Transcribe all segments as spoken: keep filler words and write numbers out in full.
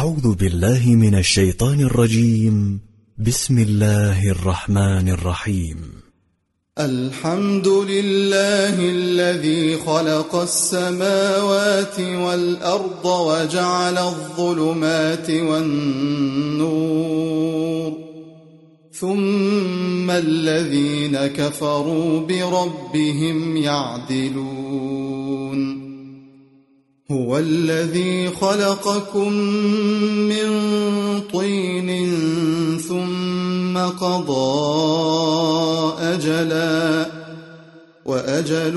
أعوذ بالله من الشيطان الرجيم. بسم الله الرحمن الرحيم. الحمد لله الذي خلق السماوات والأرض وجعل الظلمات والنور، ثم الذين كفروا بربهم يعدلون. هو الذي خلقكم من طين ثم قضى أجلا وأجل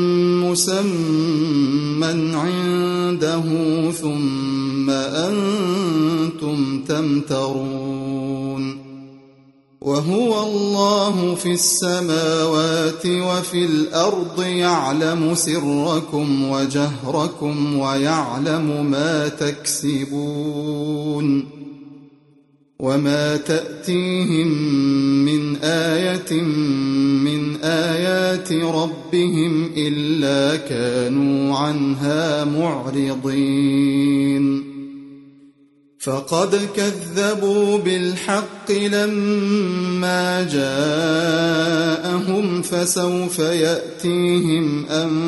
مسمى عنده ثم أنتم تمترون. وهو الله في السماوات وفي الأرض يعلم سركم وجهركم ويعلم ما تكسبون. وما تأتيهم من آية من آيات ربهم إلا كانوا عنها معرضين. فقد كذبوا بالحق لما جاءهم، فسوف يأتيهم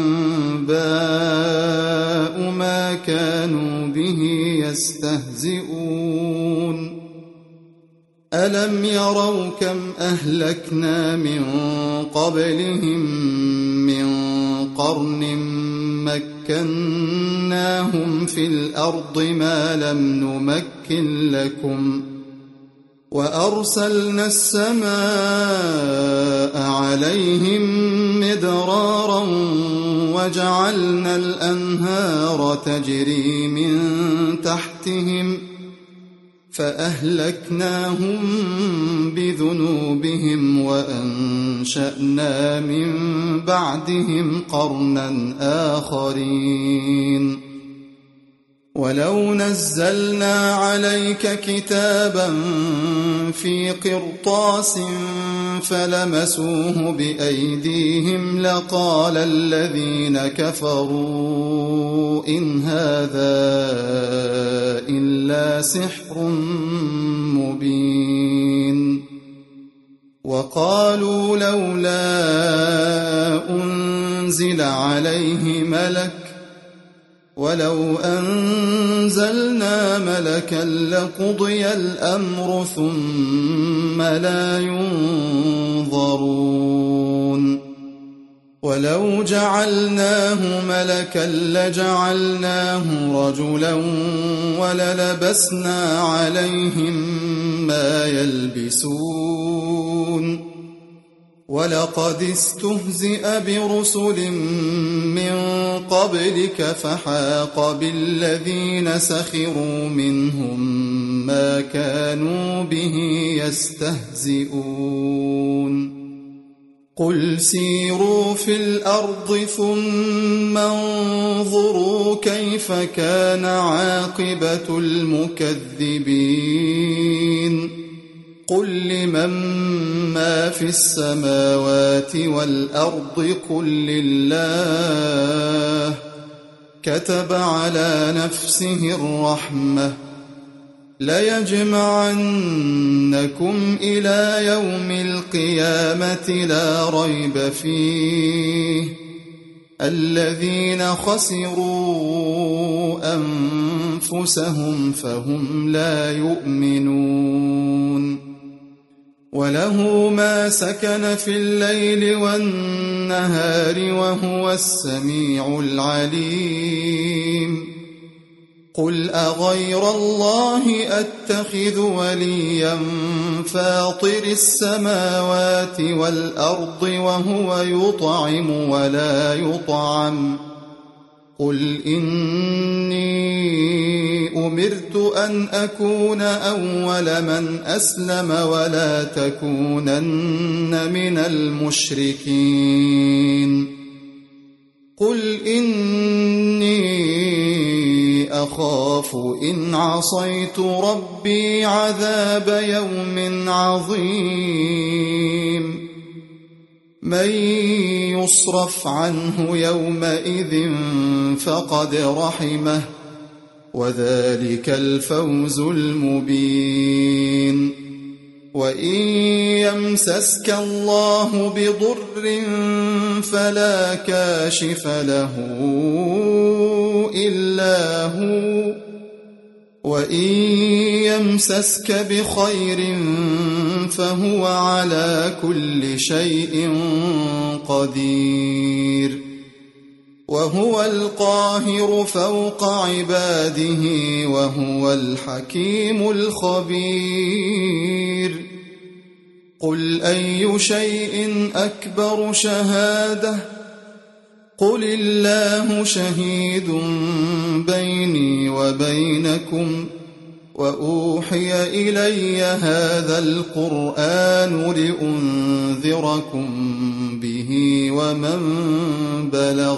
أنباء ما كانوا به يستهزئون. ألم يروا كم أهلكنا من قبلهم من قرن مكناهم في الأرض ما لم نمكن لكم، وأرسلنا السماء عليهم مدرارا وجعلنا الأنهار تجري من تحتهم فأهلكناهم بذنوبهم وأنشأنا من بعدهم قرنا آخرين. ولو نزلنا عليك كتابا في قرطاس فلمسوه بأيديهم لقال الذين كفروا إن هذا إلا سحر مبين. وقالوا لولا أنزل عليه ملك ولو أنزلنا ملكا لقضي الأمر ثم لا ينظرون. ولو جعلناه ملكا لجعلناه رجلا وللبسنا عليهم ما يلبسون. ولقد استهزئ برسل من قبلك فحاق بالذين سخروا منهم ما كانوا به يستهزئون. قل سيروا في الأرض ثم انظروا كيف كان عاقبة المكذبين. قل لمن ما في السماوات والأرض قل لله كتب على نفسه الرحمة ليجمعنكم إلى يوم القيامة لا ريب فيه الذين خسروا أنفسهم فهم لا يؤمنون. وله ما سكن في الليل والنهار وهو السميع العليم. قل أغير الله أتخذ وليا فاطر السماوات والأرض وهو يطعم ولا يطعم. قل إني أمرت أن أكون أول من أسلم ولا تكونن من المشركين. قل إني أخاف إن عصيت ربي عذاب يوم عظيم. من يصرف عنه يومئذ فقد رحمه وذلك الفوز المبين. وإن يمسسك الله بضر فلا كاشف له إلا هو، وإن يمسسك بخير فهو على كل شيء قدير. وهو القاهر فوق عباده وهو الحكيم الخبير. قل أي شيء أكبر شهادة؟ قل الله شهيد بيني وبينكم، وأوحي إلي هذا القرآن لأنذركم به ومن بلغ.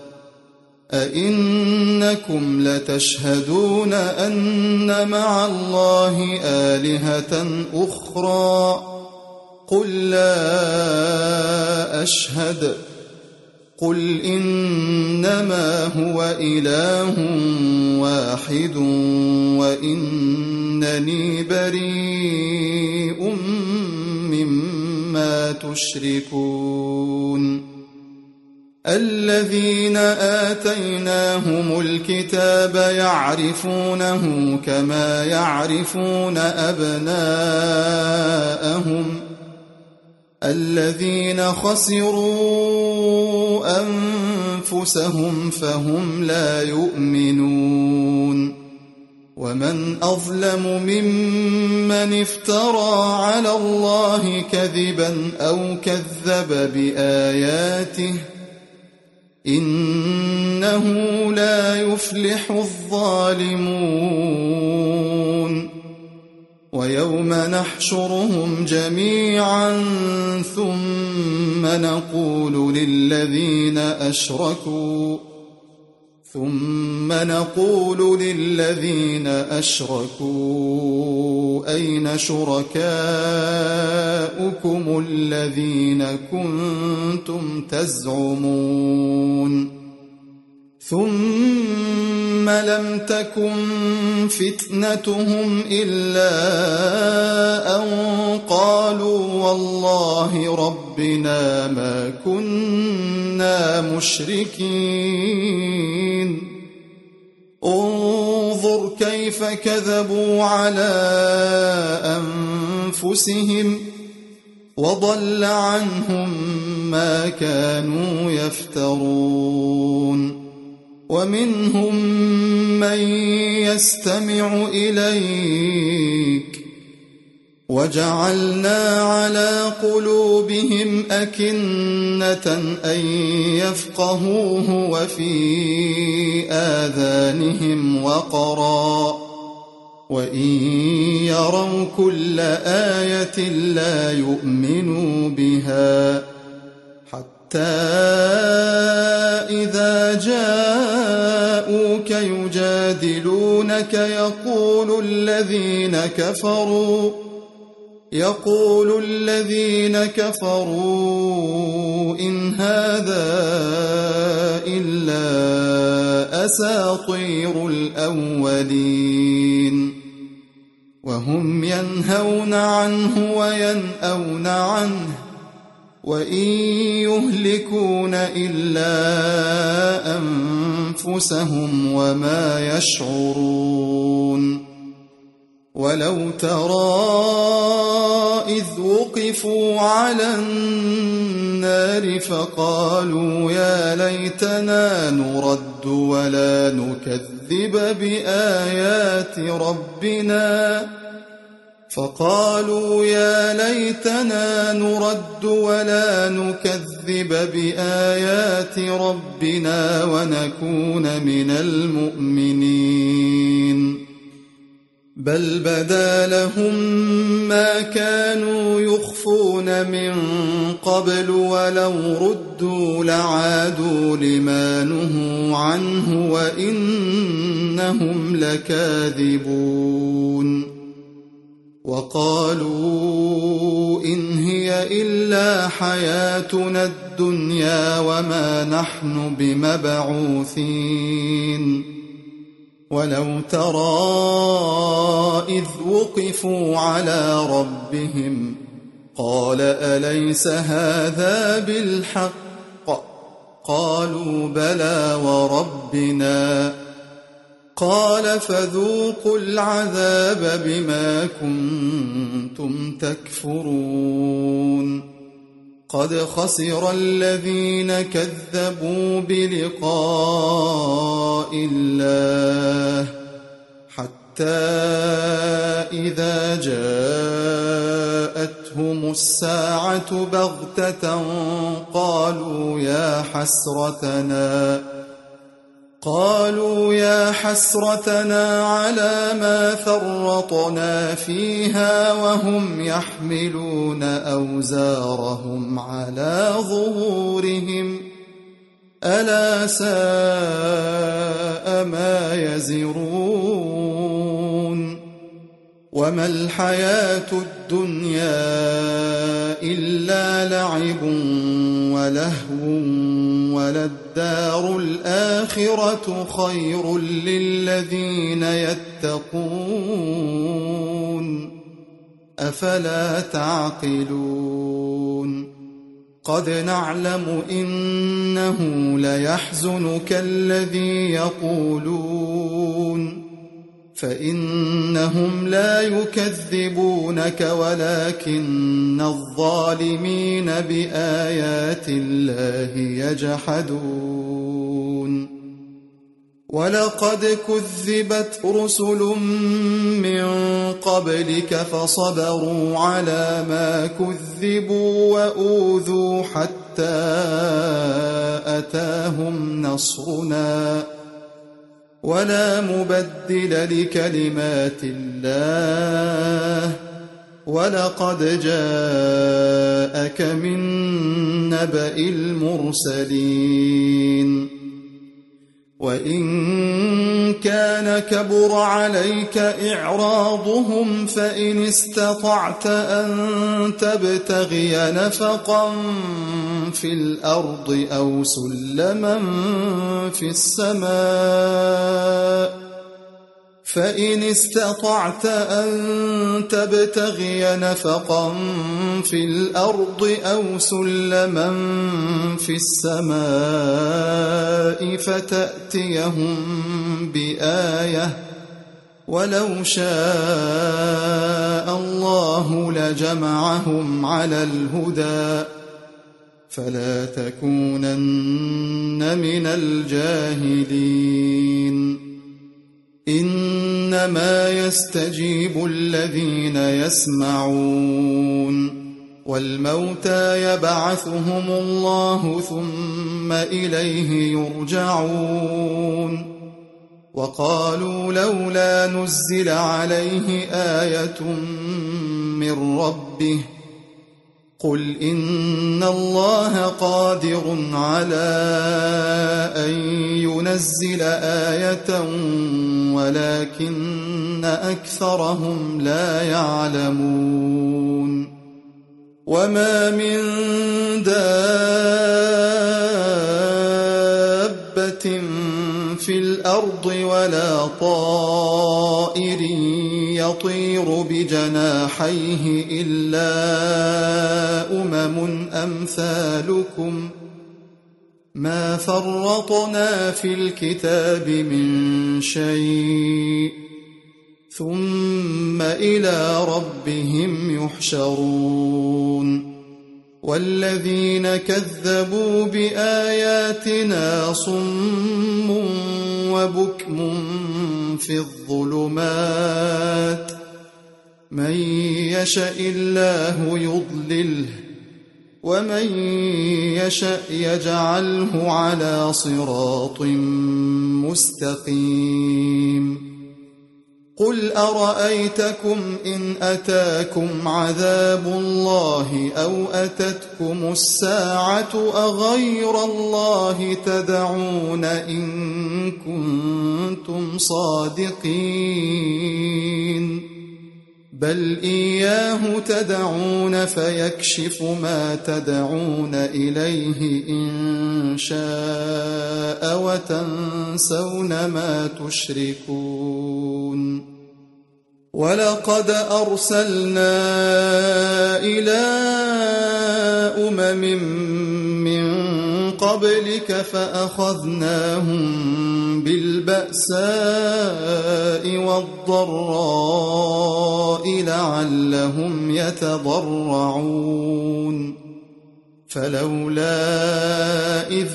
أئنكم لتشهدون أن مع الله آلهة أخرى؟ قل لا أشهد. قل إنما هو إله واحد وإنني بريء مما تشركون. الذين آتيناهم الكتاب يعرفونه كما يعرفون أبناءهم. الذين خسروا أنفسهم فهم لا يؤمنون. ومن أظلم ممن افترى على الله كذبا أو كذب بآياته، إنه لا يفلح الظالمون. ويوم نحشرهم جميعا ثم نقول للذين أشركوا ثم نقول للذين أشركوا أين شركاؤكم الذين كنتم تزعمون؟ ثم لم تكن فتنتهم إلا أن قالوا والله ربنا ما كنا مشركين. انظر كيف كذبوا على أنفسهم وضل عنهم ما كانوا يفترون. ومنهم من يستمع إليك وجعلنا على قلوبهم أكنة أن يفقهوه وفي آذانهم وقرا وإن يروا كل آية لا يؤمنوا بها حتى إذا جاءوك يجادلونك يقول الذين كفروا يقول الذين كفروا إن هذا إلا أساطير الأولين. وهم ينهون عنه وينأون عنه وإن يهلكون إلا أنفسهم وما يشعرون. ولو ترى إذ وقفوا على النار فقالوا يا ليتنا نرد ولا نكذب بآيات ربنا فقالوا يا ليتنا نرد ولا نكذب بآيات ربنا ونكون من المؤمنين. بل بدا لهم ما كانوا يخفون من قبل ولو ردوا لعادوا لما نهوا عنه وإنهم لكاذبون. وقالوا إن هي إلا حياتنا الدنيا وما نحن بمبعوثين. ولو ترى إذ وقفوا على ربهم قال أليس هذا بالحق قالوا بلى وربنا قال فذوقوا العذاب بما كنتم تكفرون قد خسر الذين كذبوا بلقاء الله حتى إذا جاءتهم الساعة بغتة قالوا يا حسرتنا قالوا يا حسرتنا على ما فرطنا فيها وهم يحملون أوزارهم على ظهورهم ألا ساء ما يزرون وما الحياة الدنيا إلا لعب ولهو وللدار الآخرة خير للذين يتقون أفلا تعقلون قد نعلم إنه ليحزنك الذي يقولون فإنهم لا يكذبونك ولكن الظالمين بآيات الله يجحدون ولقد كذبت رسل من قبلك فصبروا على ما كذبوا وأوذوا حتى أتاهم نصرنا ولا مبدل لكلمات الله ولقد جاءك من نبأ المرسلين وإن كان كبر عليك إعراضهم فإن استطعت أن تبتغي نفقا في الأرض أو سلما في السماء فإن استطعت أن تبتغي نفقا في الأرض أو سلما في السماء فتأتيهم بآية ولو شاء الله لجمعهم على الهدى فلا تكونن من الجاهلين إنما يستجيب الذين يسمعون والموتى يبعثهم الله ثم إليه يرجعون وقالوا لولا نزل عليه آية من ربه قل إن الله قادر على أن ينزل آية ولكن أكثرهم لا يعلمون وما من دابة في الأرض ولا طائر يطير بجناحيه إلا أمم أمثالكم ما فرطنا في الكتاب من شيء ثم إلى ربهم يحشرون والذين كذبوا بآياتنا صم وبكم في الظلمات من يشاء الله يضلله ومن يشاء يجعله على صراط مستقيم قل أرأيتكم إن أتاكم عذاب الله أو أتتكم الساعة أغير الله تدعون إن كنتم صادقين بل إياه تدعون فيكشف ما تدعون إليه إن شاء وتنسون ما تشركون ولقد أرسلنا إلى أمم من قبلك فأخذناهم بالبأساء والضراء لعلهم يتضرعون فلولا إذ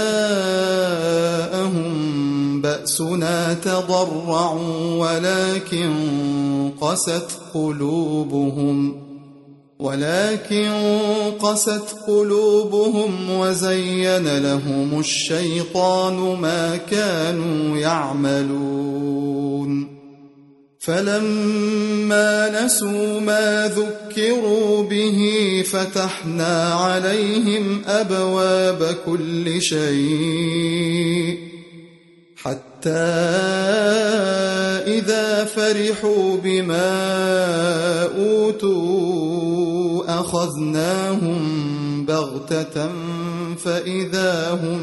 جاءهم بأسنا تضرعوا ولكن قست قلوبهم ولكن قست قلوبهم وزين لهم الشيطان ما كانوا يعملون فلما نسوا ما ذكروا به فتحنا عليهم أبواب كل شيء حتى إذا فرحوا بما أوتوا أخذناهم بغتة فإذا هم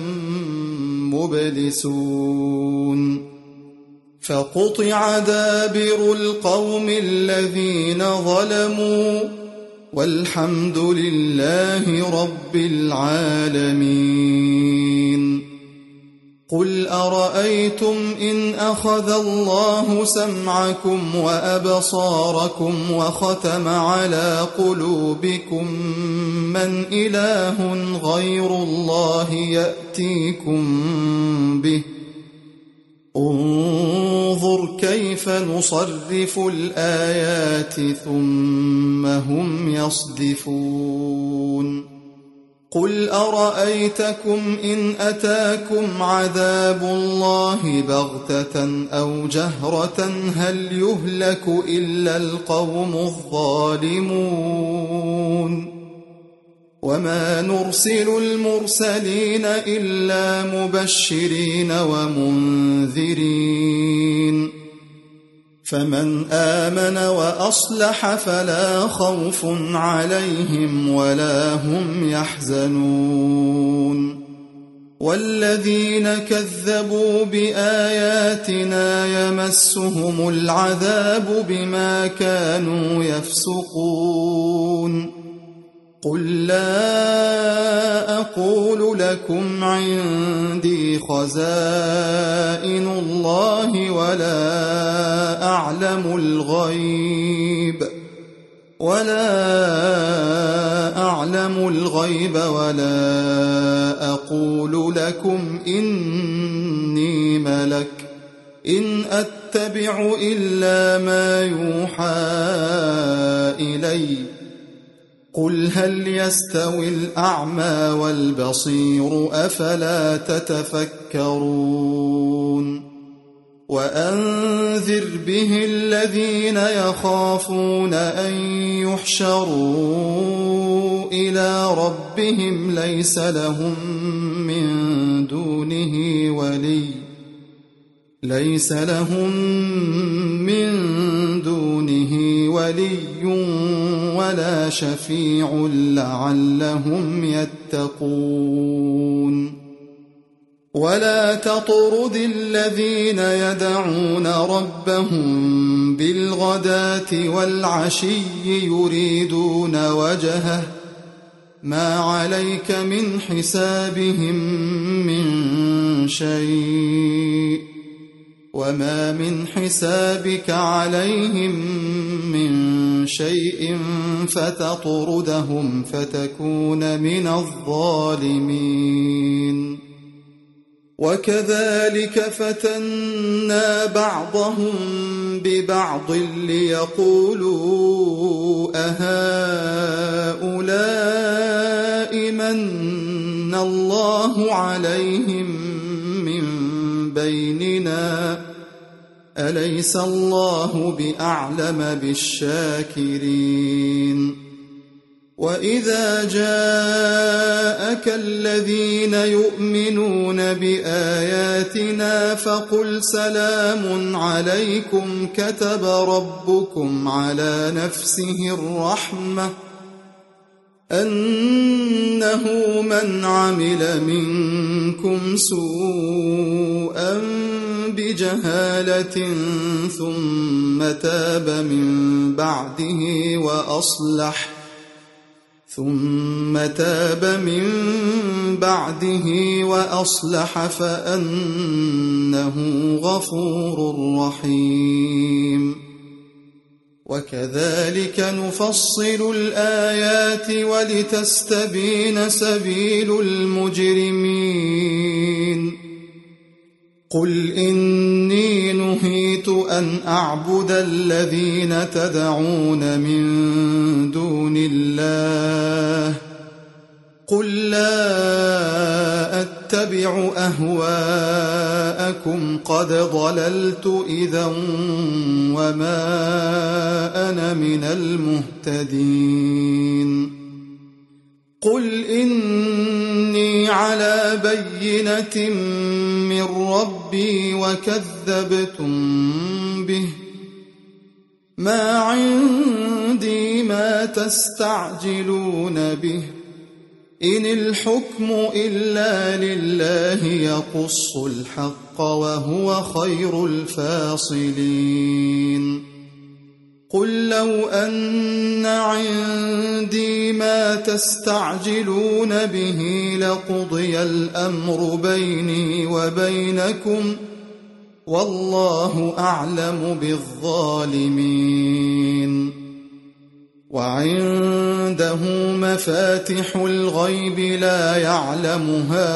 مبلسون فقطع دابر القوم الذين ظلموا والحمد لله رب العالمين قل أرأيتم إن أخذ الله سمعكم وأبصاركم وختم على قلوبكم من إله غير الله يأتيكم به انظر كيف نصرف الآيات ثم هم يصدفون قل أرأيتكم إن أتاكم عذاب الله بغتة أو جهرة هل يهلك إلا القوم الظالمون وما نرسل المرسلين إلا مبشرين ومنذرين فمن آمن وأصلح فلا خوف عليهم ولا هم يحزنون والذين كذبوا بآياتنا يمسهم العذاب بما كانوا يفسقون قل لا أقول لكم عندي خزائن الله ولا أعلم الغيب ولا أعلم الغيب ولا أقول لكم إني ملك إن أتبع إلا ما يوحى إلي قل هل يستوي الأعمى والبصير أفلا تتفكرون وأنذر به الذين يخافون أن يحشروا إلى ربهم ليس لهم من دونه ولي ليس لهم من دونه ولي ولا شفيع لعلهم يتقون ولا تطرد الذين يدعون ربهم بالغداة والعشي يريدون وجهه ما عليك من حسابهم من شيء وما من حسابك عليهم من شيء فتطردهم فتكون من الظالمين وكذلك فتنا بعضهم ببعض ليقولوا أهؤلاء من الله عليهم من بيننا أليس الله بأعلم بالشاكرين وإذا جاءك الذين يؤمنون بآياتنا فقل سلام عليكم كتب ربكم على نفسه الرحمة أنه من عمل منكم سوءا بجهالة ثم تاب من بعده وأصلح ثم تاب من بعده وأصلح فأنه غفور رحيم وكذلك نفصل الآيات ولتستبين سبيل المجرمين قل إني نهيت أن أعبد الذين تدعون من دون الله قل لا أتبع أهواءكم قد ضللت إذا وما أنا من المهتدين قل إني على بينة من ربي وكذبتم به ما عندي ما تستعجلون به إن الحكم إلا لله يقص الحق وهو خير الفاصلين قل لو أن عندي ما تستعجلون به لقضي الأمر بيني وبينكم والله أعلم بالظالمين وعنده مفاتح الغيب لا يعلمها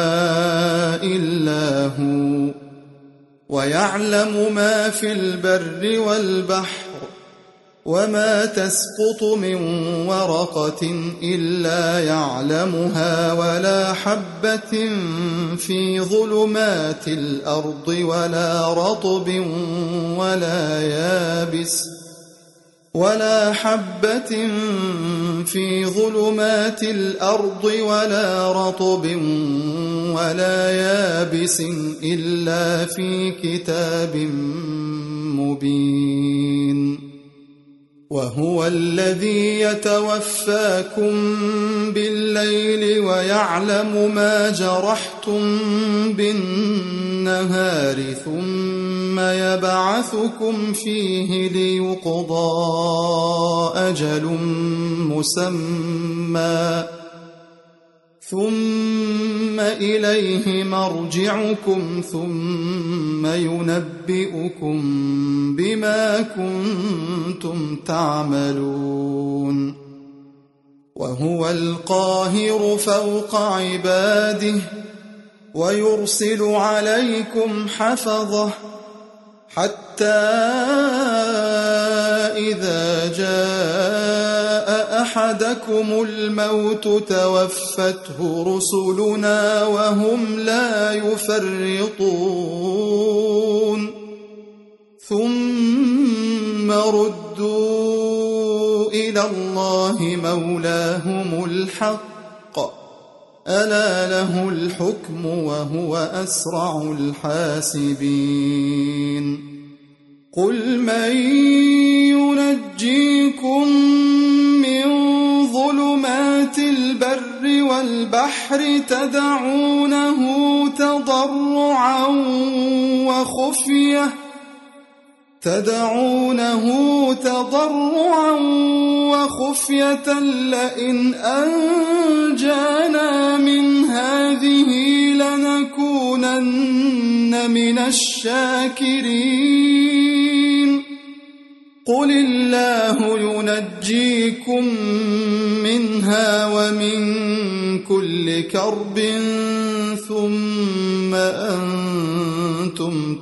إلا هو ويعلم ما في البر والبحر وما تسقط من ورقة إلا يعلمها ولا حبة في ظلمات الأرض ولا رطب ولا يابس ولا حبة في ظلمات الأرض ولا رطب ولا يابس إلا في كتاب مبين وهو الذي يتوفاكم بالليل ويعلم ما جرحتم بالنهار ثم يبعثكم فيه ليقضى أجل مسمى ثم إليه مرجعكم ثم ينبئكم بما كنتم تعملون وهو القاهر فوق عباده ويرسل عليكم حفظه حتى إذا جاء أحدكم الموت توفته رسلنا وهم لا يفرطون ثم ردوا إلى الله مولاهم الحق ألا له الحكم وهو أسرع الحاسبين قل من ينجيكم من ظلمات البر والبحر تدعونه تضرعا وخفية تدعونه تضرعا وخفية لئن أنجانا من هذه لنكونن من الشاكرين قل الله ينجيكم منها ومن كل كرب ثم أنتم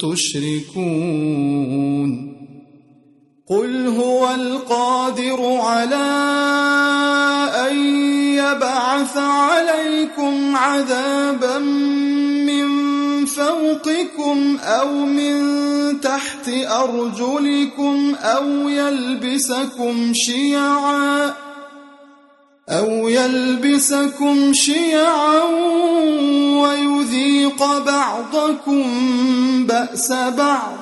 تشركون قل هو القادر على أن يبعث عليكم عذابا من فوقكم أو من تحت أرجلكم أو يلبسكم شيعا أو يلبسكم شيعا ويذيق بعضكم بأس بعض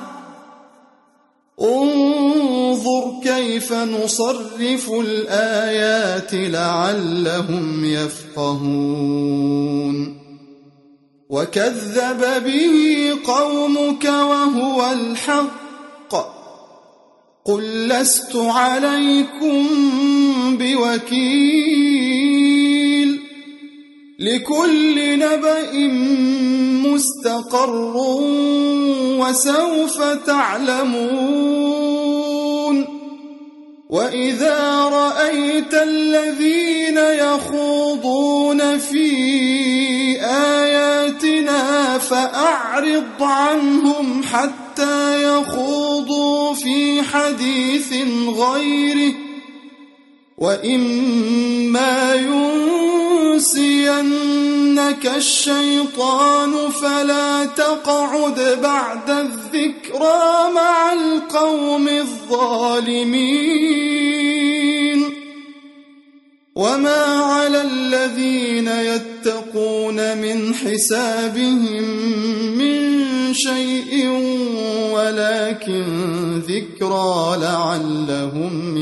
انظر كيف نصرف الآيات لعلهم يفقهون وكذب به قومك وهو الحق قل لست عليكم بوكيل لكل نبأ مستقر وسوف تعلمون وإذا رأيت الذين يخوضون في آياتنا فأعرض عنهم حتى يخوضوا في حديث غيره وإما ينسينك الشيطان فلا تقعد بعد الذكرى مع القوم الظالمين وما على الذين يتقون من حسابهم من شيء ولكن ذكرى لعلهم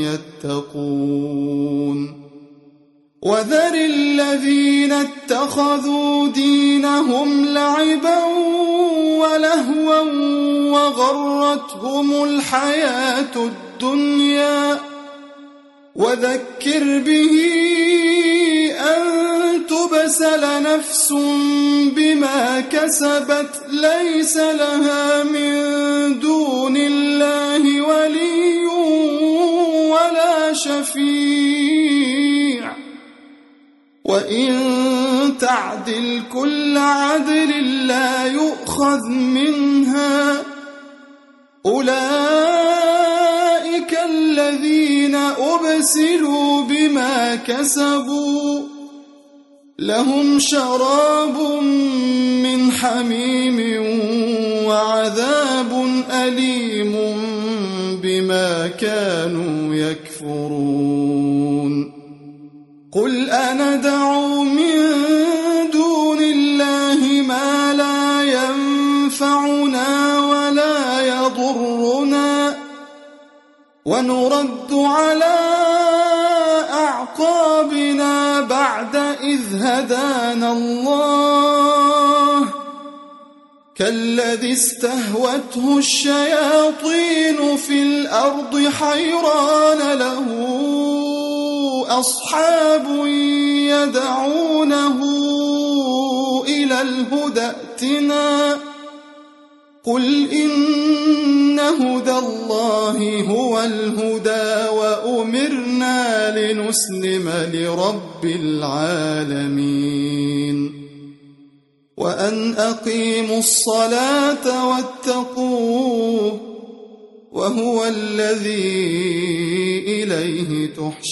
يتقون وذر الذين اتخذوا دينهم لعبا ولهوا وغرتهم الحياة الدنيا وذكر به أن تبسل نفس بما كسبت ليس لها من دون الله ولي ولا شفيع وإن تعدل كل عدل لا يؤخذ منها أولئك الذين أبسلوا بما كسبوا لهم شراب من حميم وعذاب أليم بما كانوا يكفرون قل أندعو من دون الله ما لا ينفعنا ولا يضرنا ونرد على أعقابنا بعد إذ هدانا الله كالذي استهوته الشياطين في الأرض حيران له أصحاب يدعونه إلى الهدى ائتنا قل إن هدى الله هو الهدى وأمرنا لنسلم لرب العالمين وأن أقيموا الصلاة واتقوه وهو الذي إليه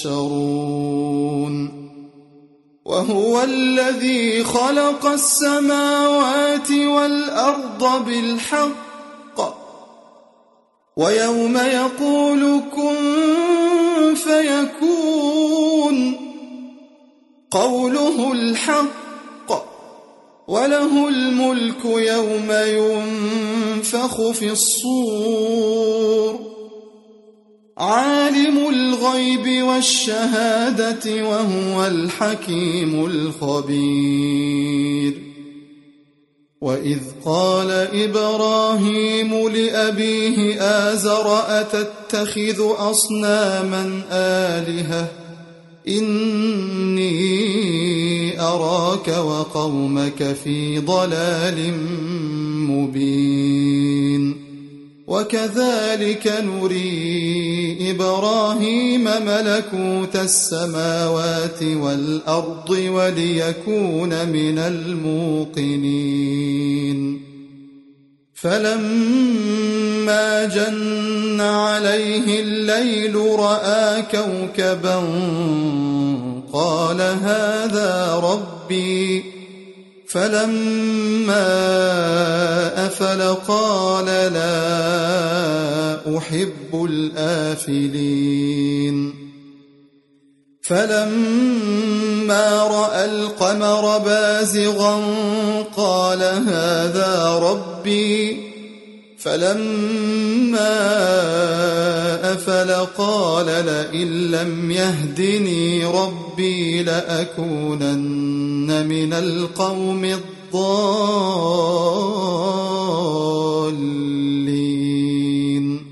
تحشرون وهو الذي خلق السماوات والأرض بالحق ويوم يقول كن فيكون قوله الحق وله الملك يوم ينفخ في الصور عالم الغيب والشهادة وهو الحكيم الخبير وإذ قال إبراهيم لأبيه آزر أتتخذ أصناما آلهة إني أراك وقومك في ضلال مبين وكذلك نري إبراهيم ملكوت السماوات والأرض وليكون من الموقنين فلما جن عليه الليل رأى كوكبا قال هذا ربي فلما أفل قال لا أحب الآفلين فلما رأى القمر بازغا قال هذا ربي فلما أفل قال لئن لم يهدني ربي لأكونن من القوم الضالين.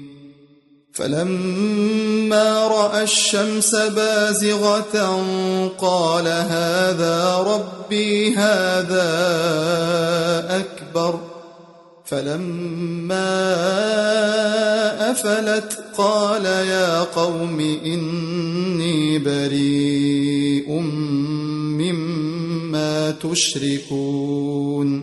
فلما رأى الشمس بازغة قال هذا ربي هذا أكبر فلما أفلت قال يا قوم إني بريء مما تشركون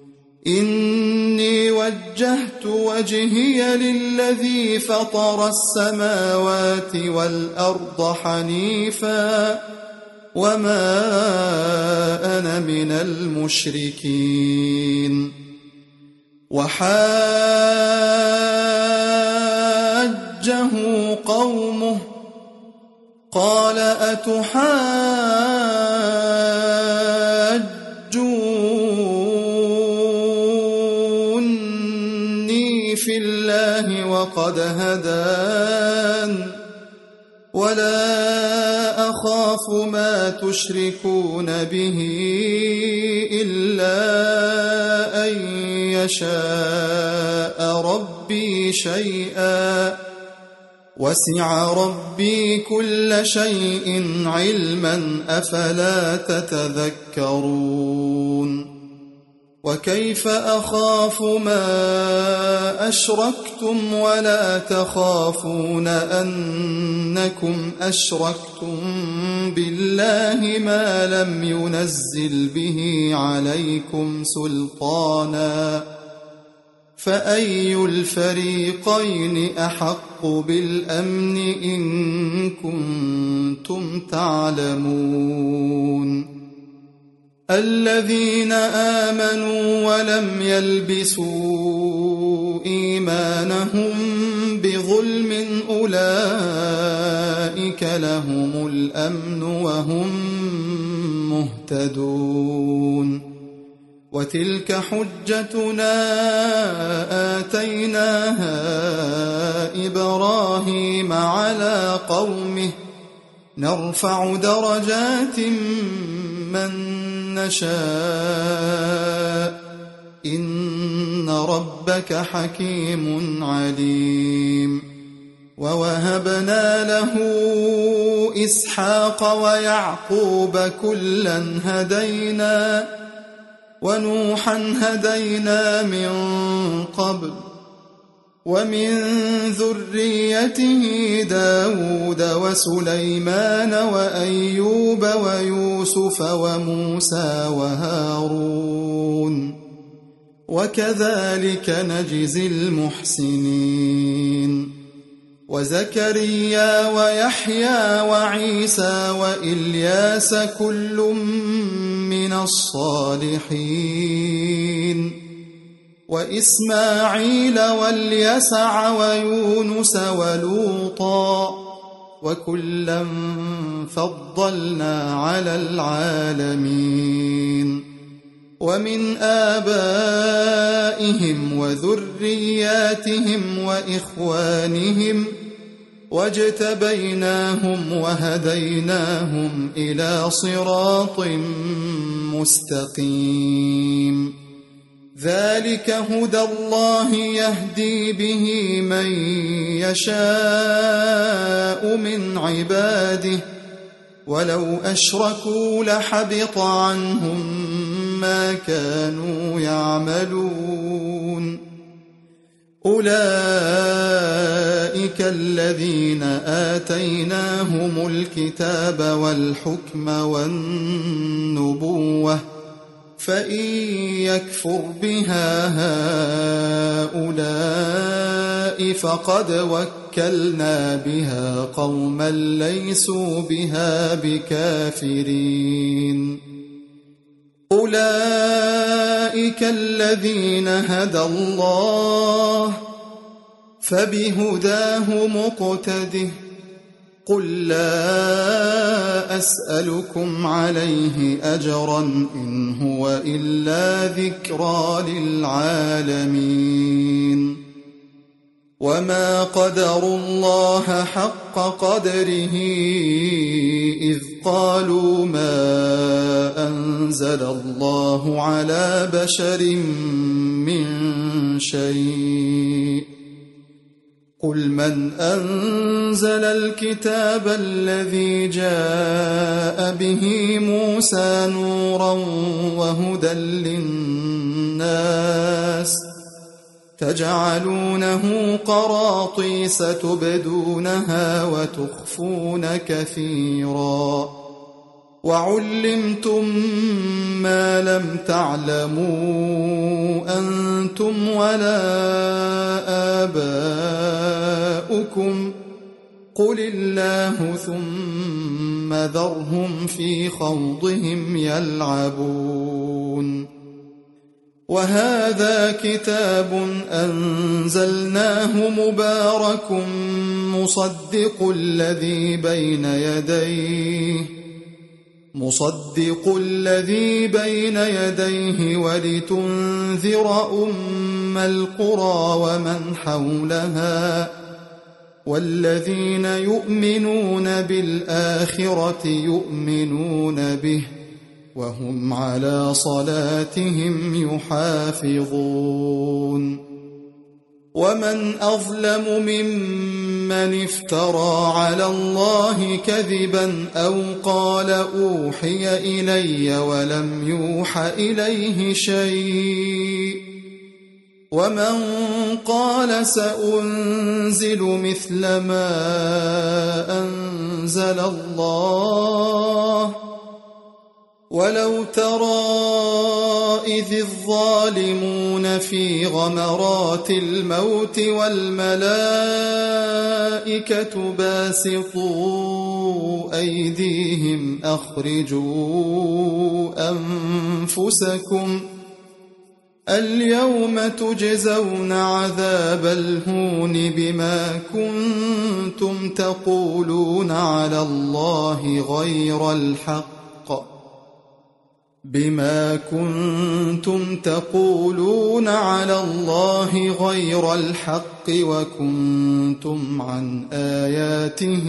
إني وجهت وجهي للذي فطر السماوات والأرض حنيفا وما أنا من المشركين. وحاجه قومه قال أتحاجوني في الله وقد هدان ولا أخاف ما تشركون به إلا أن يشاء ربي شيئا وسع ربي كل شيء علما أفلا تتذكرون. وكيف أخاف ما أشركتم ولا تخافون أنكم أشركتم بالله ما لم ينزل به عليكم سلطانا فأي الفريقين أحق بالأمن إن كنتم تعلمون. الذين آمنوا ولم يلبسوا إيمانهم بظلم أولئك لهم الأمن وهم مهتدون. وتلك حجتنا آتيناها إبراهيم على قومه نرفع درجات من نشاء إن ربك حكيم عليم. ووهبنا له إسحاق ويعقوب كلا هدينا ونوحا هدينا من قبل ومن ذريته داود وسليمان وأيوب ويوسف وموسى وهارون وكذلك نجزي المحسنين. وزكريا ويحيى وعيسى وإلياس كل من الصالحين وإسماعيل واليسع ويونس ولوطا وكلا فضلنا على العالمين. ومن آبائهم وذرياتهم وإخوانهم واجتبيناهم وهديناهم إلى صراط مستقيم. ذلك هدى الله يهدي به من يشاء من عباده ولو أشركوا لحبط عنهم ما كانوا يعملون. أولئك الذين آتيناهم الكتاب والحكم والنبوة فإن يكفر بها هؤلاء فقد وكلنا بها قوما ليسوا بها بكافرين. أولئك الذين هدى الله فبهداه مقتده قل لا أسألكم عليه أجرا إن هو إلا ذكرى للعالمين وما قدروا الله حق قدره إذ قالوا ما أنزل الله على بشر من شيء قل من أنزل الكتاب الذي جاء به موسى نورا وهدى للناس تجعلونه قراطيس تبدونها وتخفون كثيرا وعلمتم ما لم تعلموا أنتم ولا آباؤكم قل الله ثم ذرهم في خوضهم يلعبون وهذا كتاب أنزلناه مبارك مصدق الذي بين يديه مصدق الذي بين يديه ولتنذر أم القرى ومن حولها والذين يؤمنون بالآخرة يؤمنون به وهم على صلاتهم يحافظون ومن أظلم ممن افترى على الله كذبا أو قال أوحي إلي ولم يوح إليه شيء ومن قال سأنزل مثل ما أنزل الله ولو ترى إذ الظالمون في غمرات الموت والملائكة باسطوا أيديهم أخرجوا أنفسكم اليوم تجزون عذاب الهون بما كنتم تقولون على الله غير الحق بما كنتم تقولون على الله غير الحق وكنتم عن آياته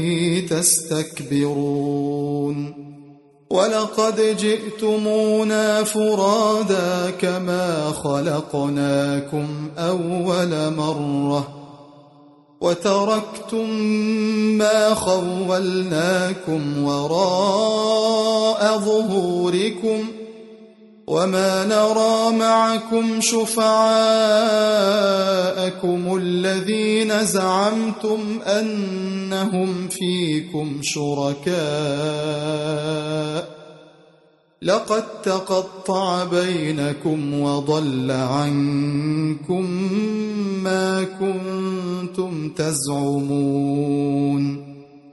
تستكبرون ولقد جئتمونا فرادا كما خلقناكم أول مرة وتركتم ما خولناكم وراء ظهوركم وما نرى معكم شفعاءكم الذين زعمتم أنهم فيكم شركاء لقد تقطع بينكم وضل عنكم ما كنتم تزعمون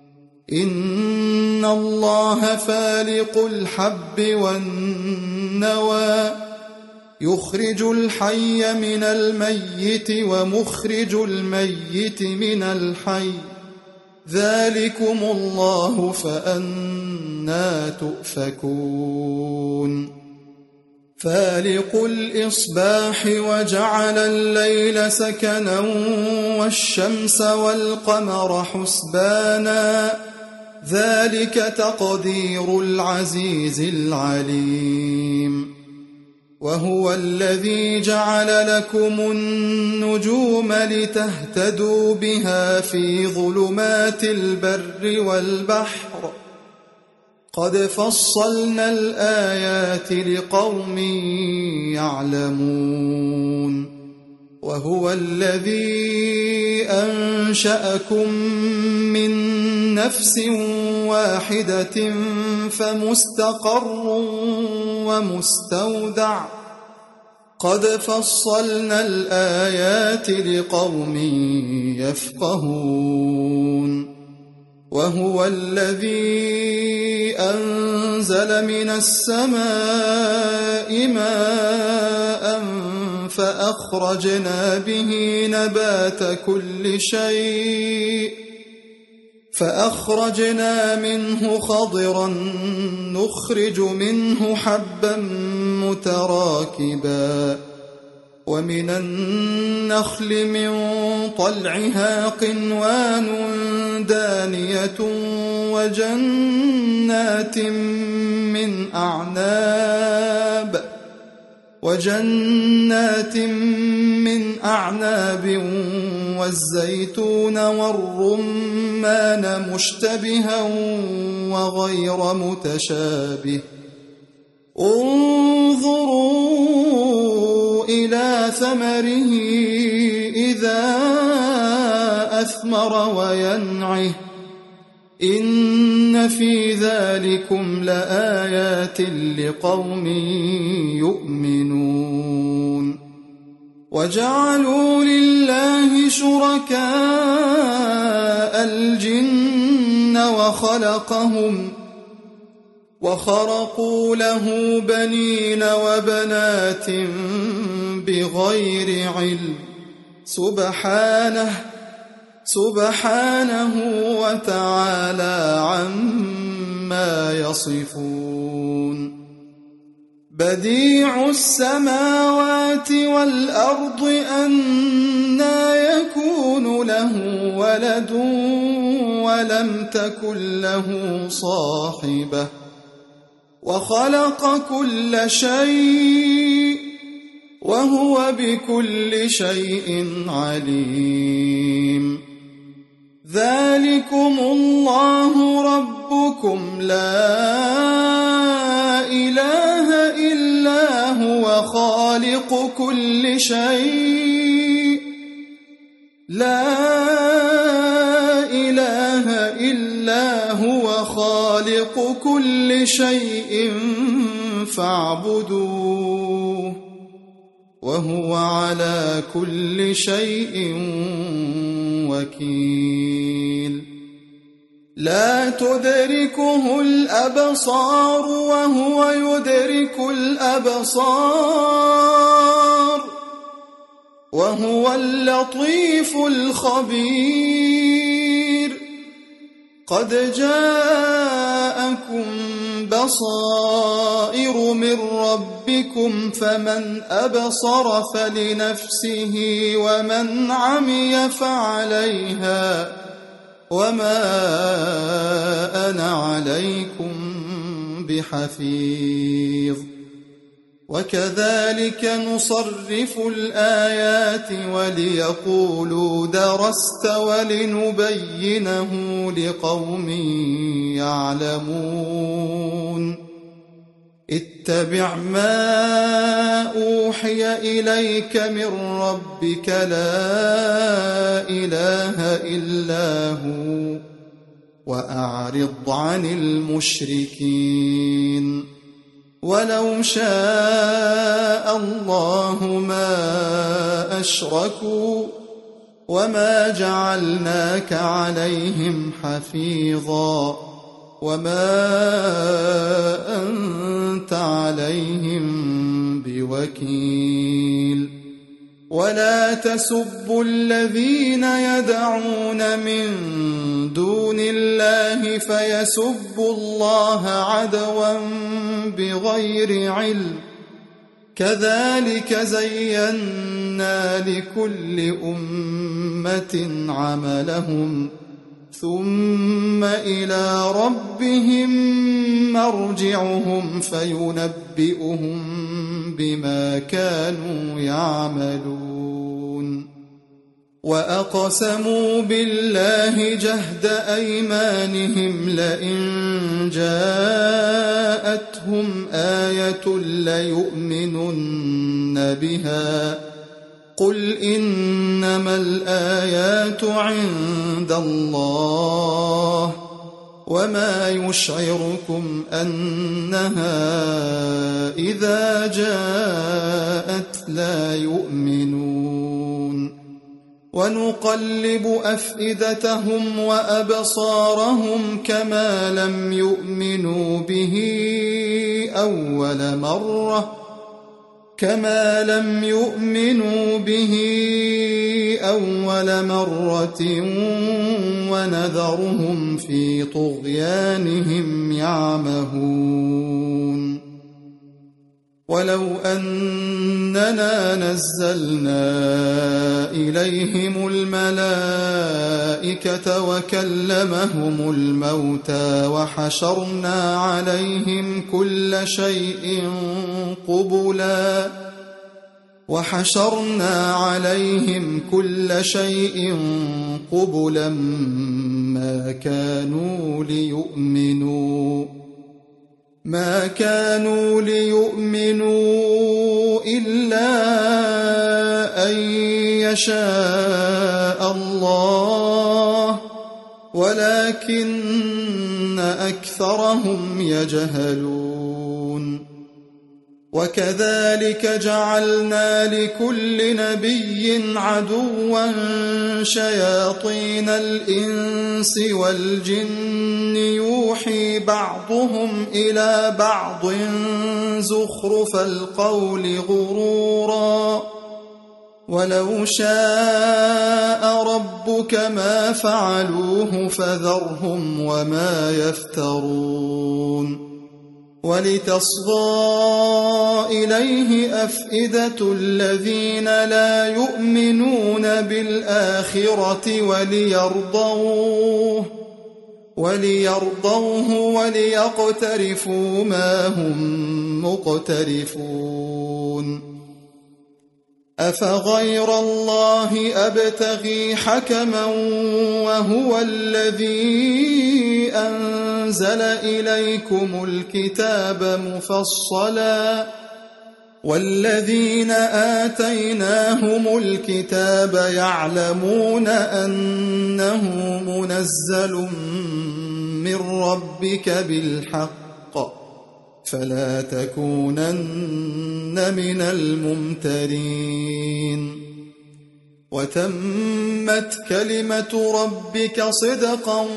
إن الله فالق الحب والنوى يخرج الحي من الميت ومخرج الميت من الحي ذلكم الله فأنى تؤفكون فالق الإصباح وجعل الليل سكنا والشمس والقمر حسبانا ذلك تقدير العزيز العليم وهو الذي جعل لكم النجوم لتهتدوا بها في ظلمات البر والبحر قد فصلنا الآيات لقوم يعلمون وهو الذي أنشأكم من نفس واحدة فمستقر ومستودع قد فصلنا الآيات لقوم يفقهون وهو الذي أنزل من السماء ماء فأخرجنا به نبات كل شيء فأخرجنا منه خضرا نخرج منه حبا متراكبا ومن النخل من طلعها قنوان دانية وجنات من أعناب وجنات من أعناب والزيتون والرمان مشتبها وغير متشابه انظروا إلى ثمره إذا أثمر وينعه إن في ذلكم لآيات لقوم يؤمنون وجعلوا لله شركاء الجن وخلقهم وخرقوا له بنين وبنات بغير علم سبحانه سبحانه وتعالى عما يصفون بديع السماوات والأرض أنى يكون له ولد ولم تكن له صاحبة وخلق كل شيء وهو بكل شيء عليم ذلكم الله ربكم لا إله إلا هو خالق كل شيء لا إله إلا هو خالق كل شيء فاعبدوه وهو على كل شيء وكيل لا تدركه الأبصار وهو يدرك الأبصار وهو اللطيف الخبير قد جاءكم بصائر من ربكم فمن أبصر فلنفسه ومن عمي فعليها وما أنا عليكم بحفيظ وكذلك نصرف الآيات وليقولوا درست ولنبينه لقوم يعلمون اتبع ما أوحي إليك من ربك لا إله إلا هو وأعرض عن المشركين ولو شاء الله ما أشركوا وما جعلناك عليهم حفيظا وما أنت عليهم بوكيل ولا تسبوا الذين يدعون من دون الله فيسبوا الله عدوا بغير علم كذلك زينا لكل أمة عملهم ثم إلى ربهم مرجعهم فينبئهم بما كانوا يعملون وأقسموا بالله جهد أيمانهم لئن جاءتهم آية ليؤمنن بها قل إنما الآيات عند الله وما يشعركم أنها إذا جاءت لا يؤمنون ونقلب أفئدتهم وأبصارهم كما لم يؤمنوا به أول مرة كما لم يؤمنوا به أول مرة ونذرهم في طغيانهم يعمهون ولو أننا نزلنا إليهم الملائكة وكلمهم الموتى وحشرنا عليهم كل شيء قبلا وحشرنا عليهم كل شيء قبلا ما كانوا ليؤمنوا ما كانوا ليؤمنوا إلا أن يشاء الله ولكن أكثرهم يجهلون وكذلك جعلنا لكل نبي عدوا شياطين الإنس والجن يوحي بعضهم إلى بعض زخرف القول غرورا ولو شاء ربك ما فعلوه فذرهم وما يفترون ولتصغى إليه أفئدة الذين لا يؤمنون بالآخرة وليرضوه وليرضوه وليقترفوا ما هم مقترفون أفغير الله أبتغي حكما وهو الذي أنزل إليكم الكتاب مفصلا والذين آتيناهم الكتاب يعلمون أنه منزل من ربك بالحق فلا تكونن من الممترين وتمت كلمة ربك صدقا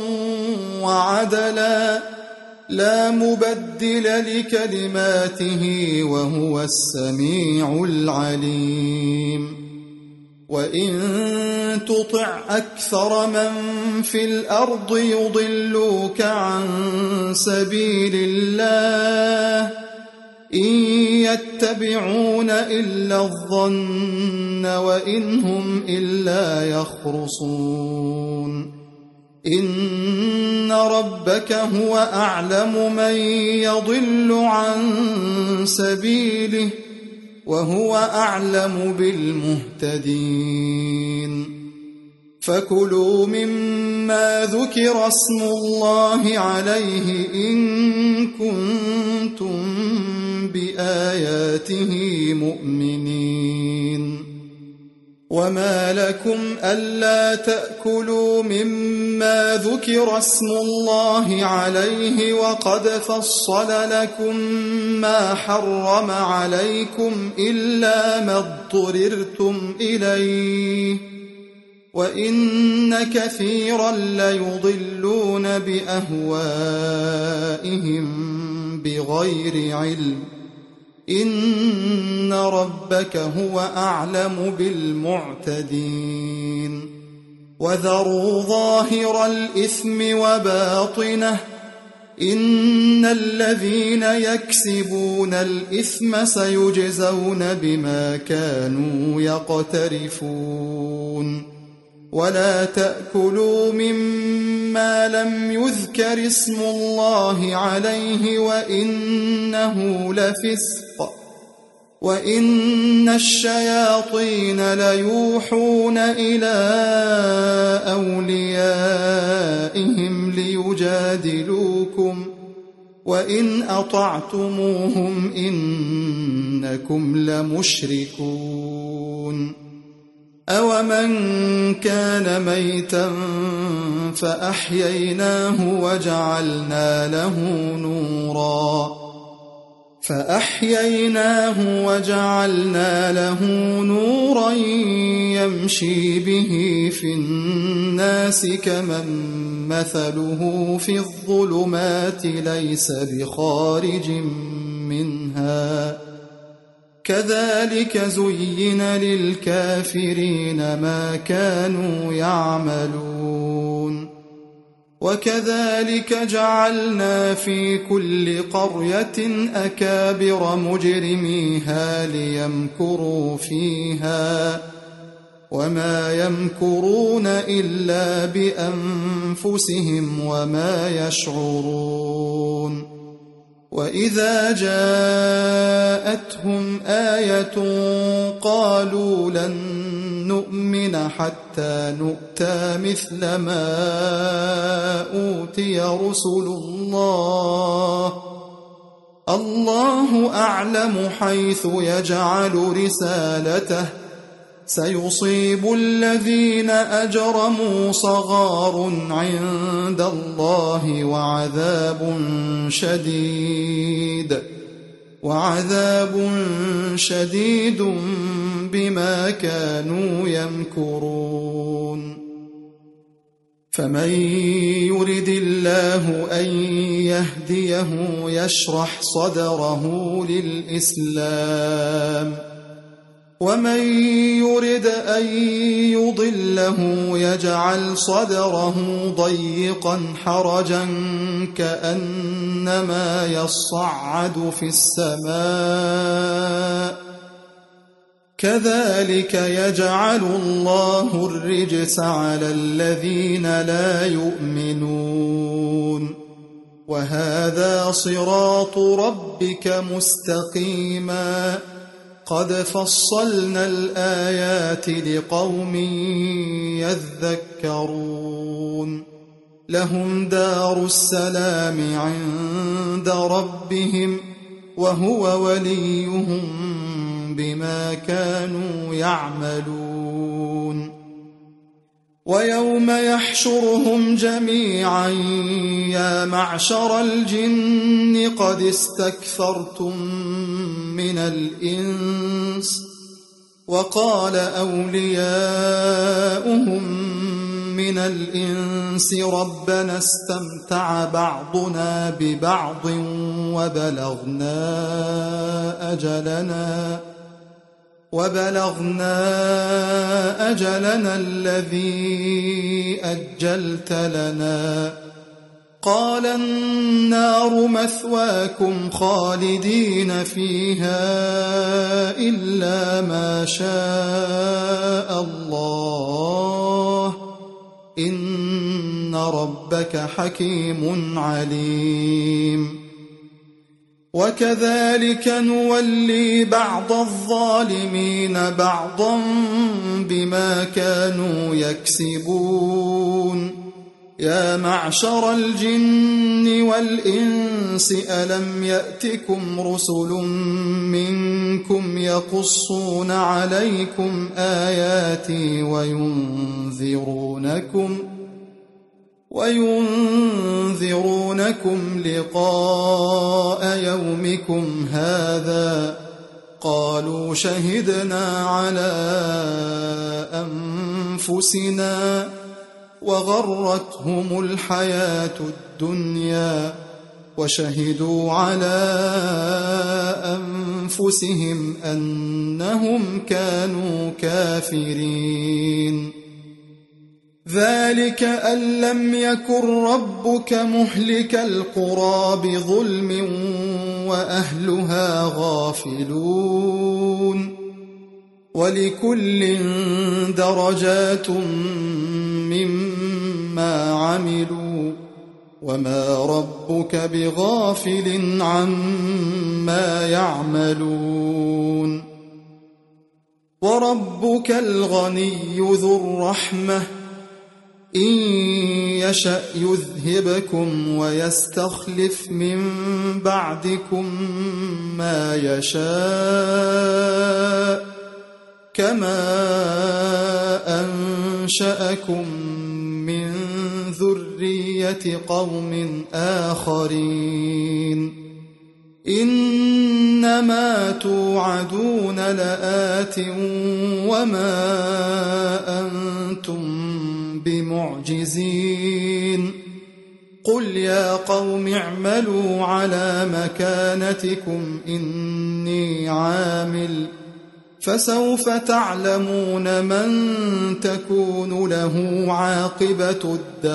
وعدلا لا مبدل لكلماته وهو السميع العليم وإن تطع أكثر من في الأرض يضلوك عن سبيل الله إن يتبعون إلا الظن وإن هم إلا يخرصون إن ربك هو أعلم من يضل عن سبيله وهو أعلم بالمهتدين فكلوا مما ذكر اسم الله عليه إن كنتم بآياته مؤمنين وما لكم ألا تأكلوا مما ذكر اسم الله عليه وقد فصل لكم ما حرم عليكم إلا ما اضطررتم إليه وإن كثيرا ليضلون بأهوائهم بغير علم إن ربك هو أعلم بالمعتدين وذروا ظاهر الإثم وباطنه إن الذين يكسبون الإثم سيجزون بما كانوا يقترفون ولا تأكلوا مما لم يذكر اسم الله عليه وإنه لفسق وإن الشياطين ليوحون إلى أوليائهم ليجادلوكم وإن أطعتموهم إنكم لمشركون أومن كان ميتا فأحييناه وجعلنا له نورا فأحييناه وجعلنا له نورا يمشي به في الناس كمن مثله في الظلمات ليس بخارج منها كذلك زين للكافرين ما كانوا يعملون وكذلك جعلنا في كل قرية أكابر مجرميها ليمكروا فيها وما يمكرون إلا بأنفسهم وما يشعرون وإذا جاءتهم آية قالوا لن نؤمن حتى نؤتى مثل ما أوتي رسل الله الله أعلم حيث يجعل رسالته سيصيب الذين أجرموا صغار عند الله وعذاب شديد وعذاب شديد بما كانوا يمكرون فمن يرد الله أن يهديه يشرح صدره للإسلام ومن يرد أن يضله يجعل صدره ضيقا حرجا كأنما يصعد في السماء كذلك يجعل الله الرجس على الذين لا يؤمنون وهذا صراط ربك مستقيما قد فصلنا الآيات لقوم يذكرون لهم دار السلام عند ربهم وهو وليهم بما كانوا يعملون ويوم يحشرهم جميعا يا معشر الجن قد استكثرتم من الإنس وقال أولياؤهم من الإنس ربنا استمتع بعضنا ببعض وبلغنا أجلنا وبلغنا أجلنا الذي أجلت لنا قال النار مثواكم خالدين فيها إلا ما شاء الله إن ربك حكيم عليم وكذلك نولي بعض الظالمين بعضا بما كانوا يكسبون يا معشر الجن والإنس ألم يأتكم رسل منكم يقصون عليكم آياتي وينذرونكم وينذرونكم لقاء يومكم هذا قالوا شهدنا على أنفسنا وغرتهم الحياة الدنيا وشهدوا على أنفسهم أنهم كانوا كافرين ذلك أن لم يكن ربك مهلك القرى بظلم وأهلها غافلون ولكل درجات مما عملوا وما ربك بغافل عما يعملون وربك الغني ذو الرحمة إن يشأ يذهبكم ويستخلف من بعدكم ما يشاء كما أنشأكم من ذرية قوم آخرين إنما توعدون لآت وما أنتم بمعجزين قل يا قوم اعملوا على مكانتكم إني عامل فسوف تعلمون من تكون له عاقبة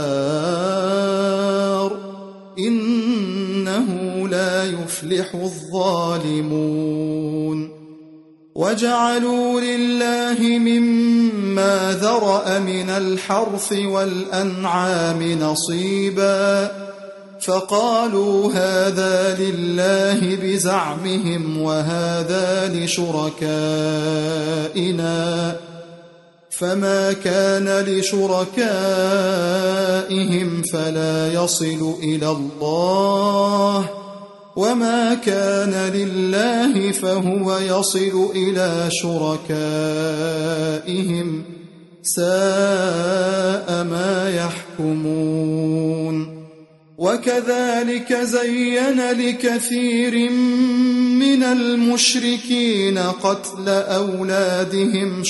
الدار إنه لا يفلح الظالمون وجعلوا لله مما ذرأ من الحرث والأنعام نصيبا فقالوا هذا لله بزعمهم وهذا لشركائنا فما كان لشركائهم فلا يصل إلى الله وما كان لله فهو يصل إلى شركائهم ساء ما يحكمون وكذلك زين لكثير من المشركين قتل أولادهم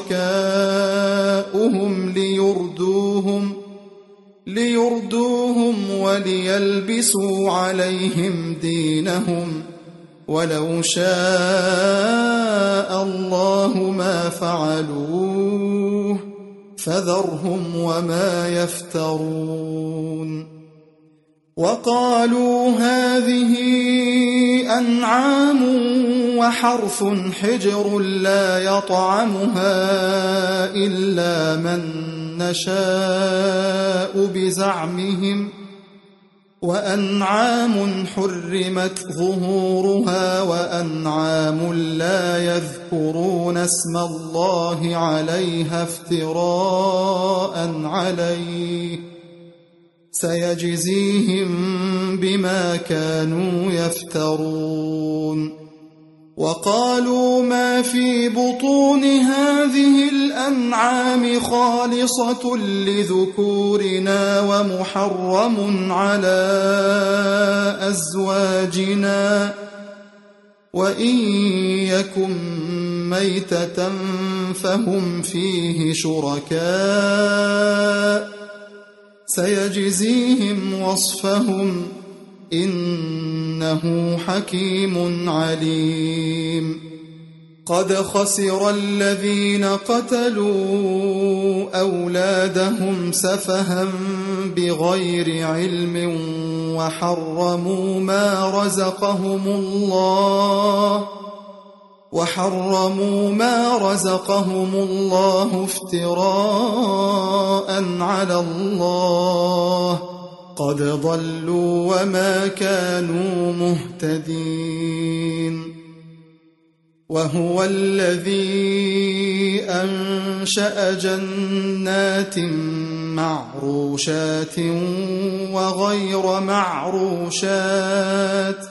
شركاؤهم ليردوهم ليردوهم وليلبسوا عليهم دينهم ولو شاء الله ما فعلوه فذرهم وما يفترون وقالوا هذه أنعام وحرث حجر لا يطعمها إلا من نشاء بزعمهم وأنعام حرمت ظهورها وأنعام لا يذكرون اسم الله عليها افتراء عليه سيجزيهم بما كانوا يفترون وقالوا ما في بطون هذه الأنعام خالصة لذكورنا ومحرم على أزواجنا وإن يكن ميتة فهم فيه شركاء سيجزيهم وصفهم إنه حكيم عليم قد خسر الذين قتلوا أولادهم سفها بغير علم وحرموا ما رزقهم الله وحرموا ما رزقهم الله افتراء على الله قد ضلوا وما كانوا مهتدين وهو الذي أنشأ جنات معروشات وغير معروشات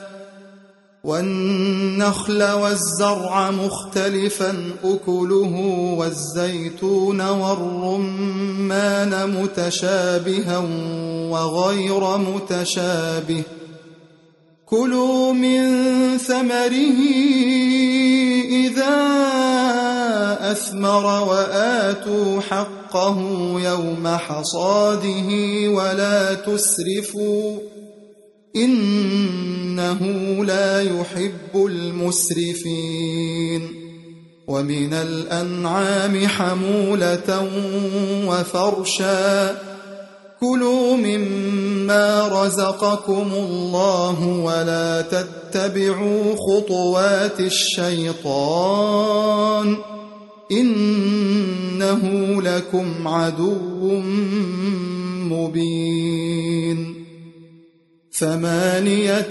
والنخل والزرع مختلفا أكله والزيتون والرمان متشابها وغير متشابه كلوا من ثمره إذا أثمر وآتوا حقه يوم حصاده ولا تسرفوا إنه لا يحب المسرفين ومن الأنعام حمولة وفرشا كلوا مما رزقكم الله ولا تتبعوا خطوات الشيطان إنه لكم عدو مبين ثمانية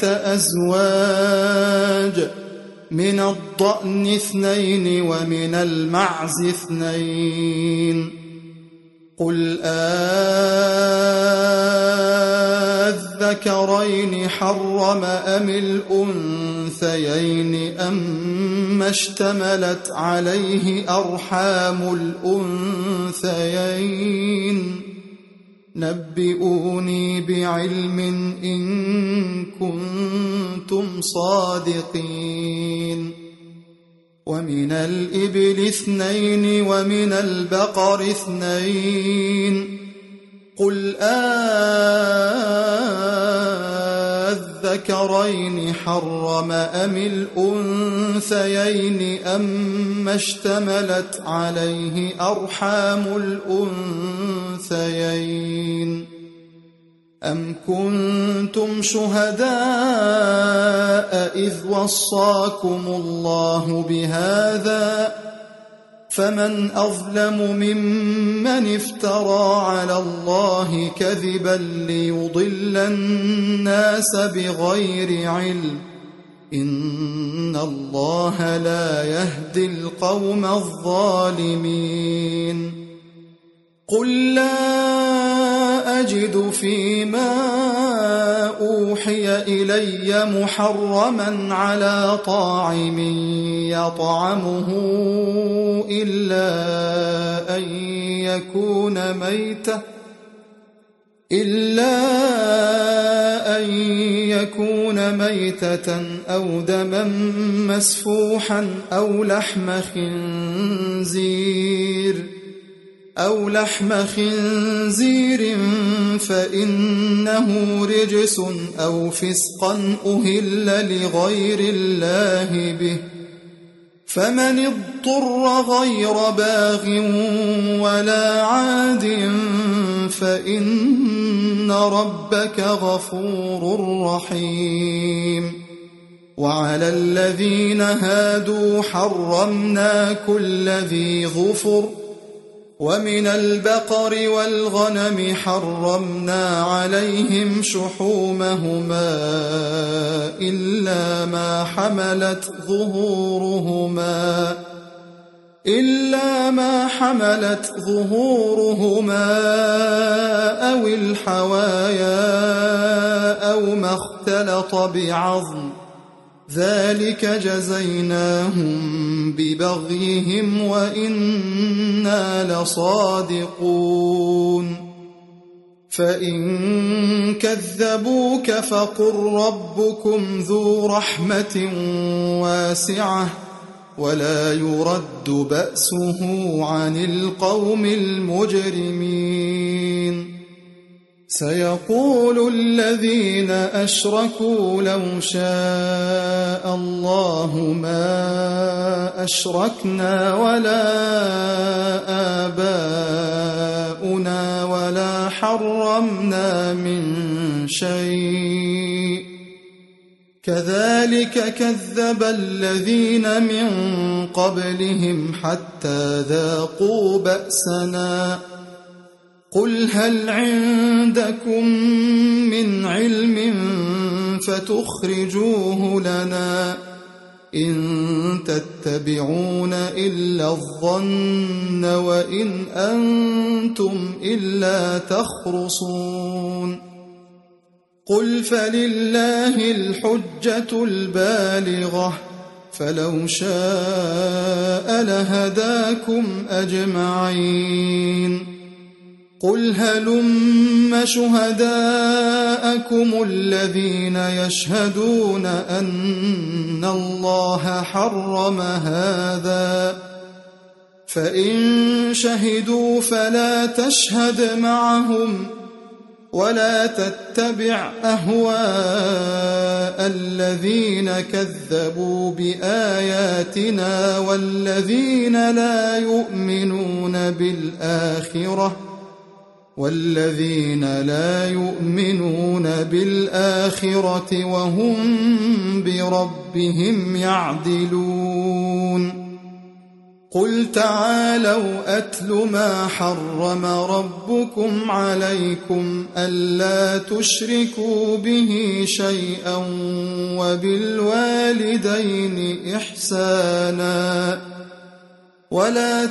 أزواج من الضأن اثنين ومن المعز اثنين قل أذكرين حرم أم الأنثيين أم اشتملت عليه أرحام الأنثيين نبئوني بعلم إن كنتم صادقين ومن الإبل اثنين ومن البقر اثنين قل الذكرين حرم أم الأنثيين أما اشتملت عليه أرحام الأنثيين أم كنتم شهداء إذ وصاكم الله بهذا فمن أظلم ممن افترى على الله كذبا ليضل الناس بغير علم إن الله لا يهدي القوم الظالمين قل لا أجد فيما أوحي إلي محرما على طاعم يطعمه إلا أن يكون ميتة إلا أن يكون ميتة أو دما مسفوحا أو لحم خنزير أو لحم خنزير فإنه رجس أو فسقا أهل لغير الله به فمن اضطر غير باغ ولا عاد فإن ربك غفور رحيم وعلى الذين هادوا حرمنا كل ذي ظفر ومن البقر والغنم حرمنا عليهم شحومهما إلا ما حملت ظهورهما إلا ما حملت ظهورهما أو الحوايا أو ما اختلط بعظم ذلك جزيناهم ببغيهم وإنا لصادقون فإن كذبوك فقل ربكم ذو رحمة واسعة ولا يرد بأسه عن القوم المجرمين سيقول الذين أشركوا لو شاء الله ما أشركنا ولا آباؤنا ولا حرمنا من شيء كذلك كذب الذين من قبلهم حتى ذاقوا بأسنا قل هل عندكم من علم فتخرجوه لنا إن تتبعون إلا الظن وإن أنتم إلا تخرصون قل فلله الحجة البالغة فلو شاء لهداكم أجمعين قل هلم شهداءكم الذين يشهدون أن الله حرم هذا فإن شهدوا فلا تشهد معهم ولا تتبع أهواء الذين كذبوا بآياتنا والذين لا يؤمنون بالآخرة والذين لا يؤمنون بالآخرة وهم بربهم يعدلون قل تعالوا أتل ما حرم ربكم عليكم ألا تشركوا به شيئا وبالوالدين إحسانا ولا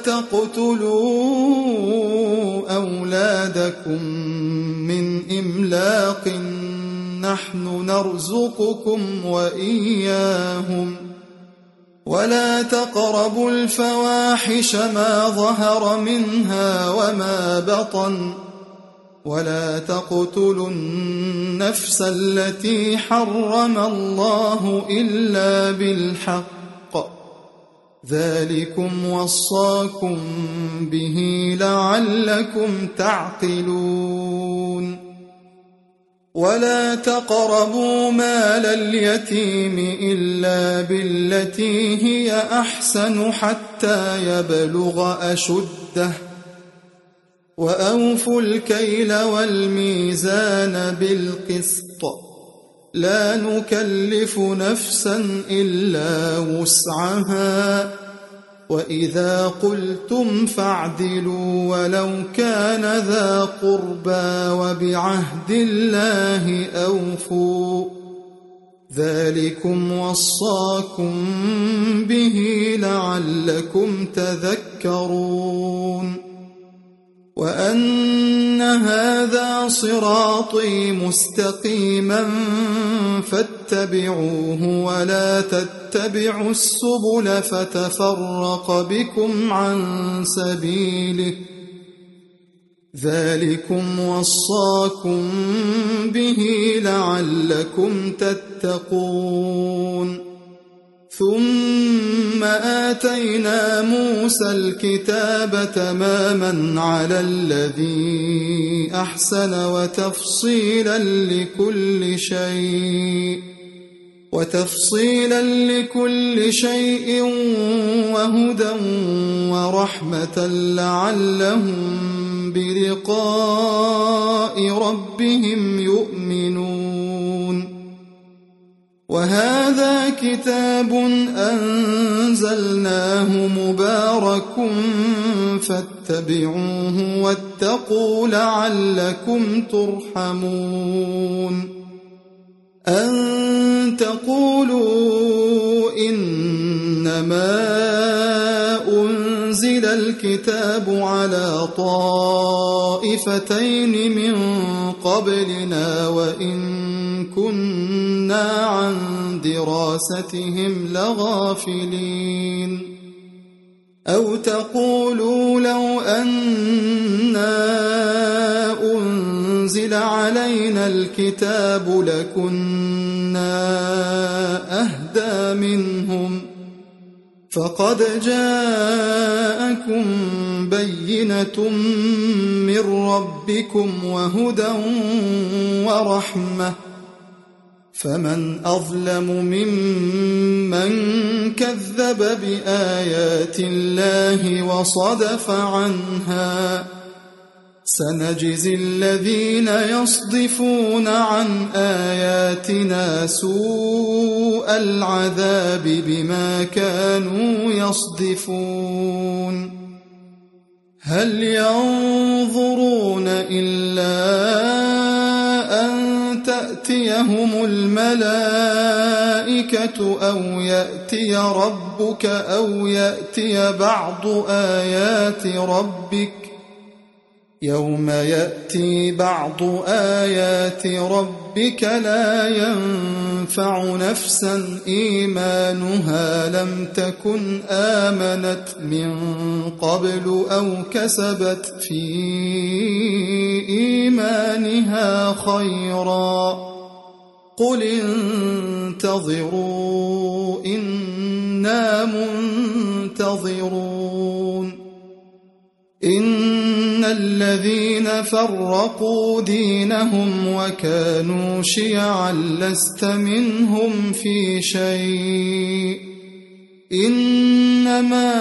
تقتلوا أولادكم من إملاق نحن نرزقكم وإياهم ولا تقربوا الفواحش ما ظهر منها وما بطن ولا تقتلوا النفس التي حرم الله إلا بالحق ذلكم وصاكم به لعلكم تعقلون ولا تقربوا مال اليتيم إلا بالتي هي أحسن حتى يبلغ أشده وأوفوا الكيل والميزان بالقسط لا نكلف نفسا إلا وسعها وإذا قلتم فاعدلوا ولو كان ذا قربى وبعهد الله أوفوا ذلكم وصاكم به لعلكم تذكرون وأن هذا صراطي مستقيما فاتبعوه ولا تتبعوا السبل فتفرق بكم عن سبيله ذلكم وصاكم به لعلكم تتقون ثم آتينا موسى الكتاب تماما على الذي أحسن وتفصيلا لكل شيء وتفصيلا لكل شيء وهدى ورحمة لعلهم بلقاء ربهم يؤمنون وهذا كتاب أنزلناه مبارك فاتبعوه واتقوا لعلكم ترحمون أن تقولوا إنما أنزل الكتاب على طائفتين من قبلنا وإن كنا عن دراستهم لغافلين أو تقولوا لو أنا أنزل علينا الكتاب لكنا أهدى منهم فقد جاءكم بينة من ربكم وهدى ورحمة فمن أظلم ممن كذب بآيات الله وصدف عنها سنجزي الذين يصدفون عن آياتنا سوء العذاب بما كانوا يصدفون هل ينظرون إلا أن تأتيهم الملائكة أو يأتي ربك أو يأتي بعض آيات ربك يوم يأتي بعض آيات ربك لا ينفع نفسا إيمانها لم تكن آمنت من قبل أو كسبت في إيمانها خيرا قل انتظروا إنا منتظرون إن الذين فرقوا دينهم وكانوا شيعا لست منهم في شيء إنما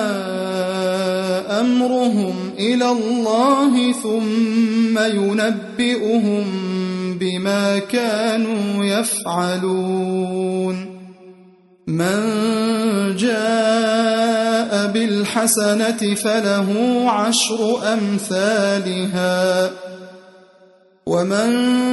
أمرهم إلى الله ثم ينبئهم بما كانوا يفعلون من جاء بالحسنة فله عشر أمثالها ومن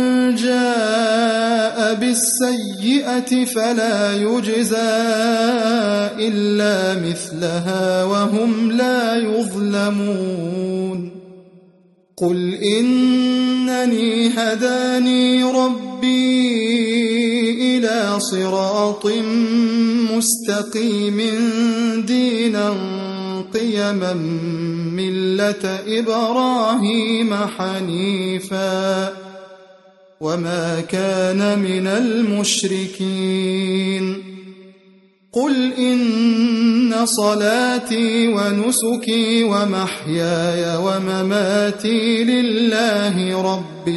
جاء بالسيئة فلا يجزى إلا مثلها وهم لا يظلمون قل إنني هداني ربي إلى صراط مستقيم دينا قيما ملة إبراهيم حنيفا وما كان من المشركين قل إن صلاتي ونسكي ومحياي ومماتي لله رب رب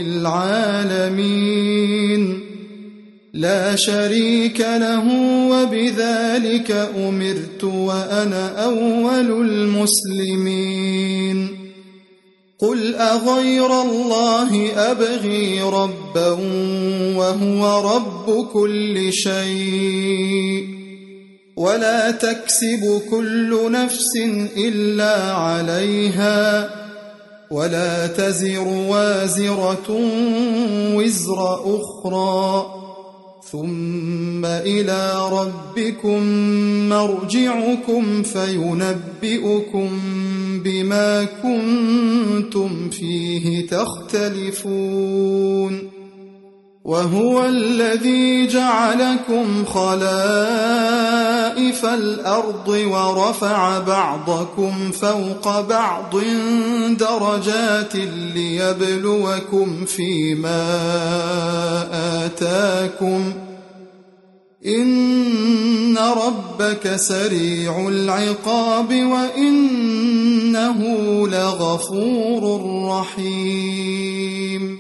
العالمين لا شريك له وبذلك أمرت وأنا أول المسلمين قل أغير الله أبغي ربا وهو رب كل شيء ولا تكسب كل نفس إلا عليها ولا تزر وازرة وزر أخرى ثم إلى ربكم مرجعكم فينبئكم بما كنتم فيه تختلفون وهو الذي جعلكم خلائف الأرض ورفع بعضكم فوق بعض درجات ليبلوكم فيما آتاكم إن ربك سريع العقاب وإنه لغفور رحيم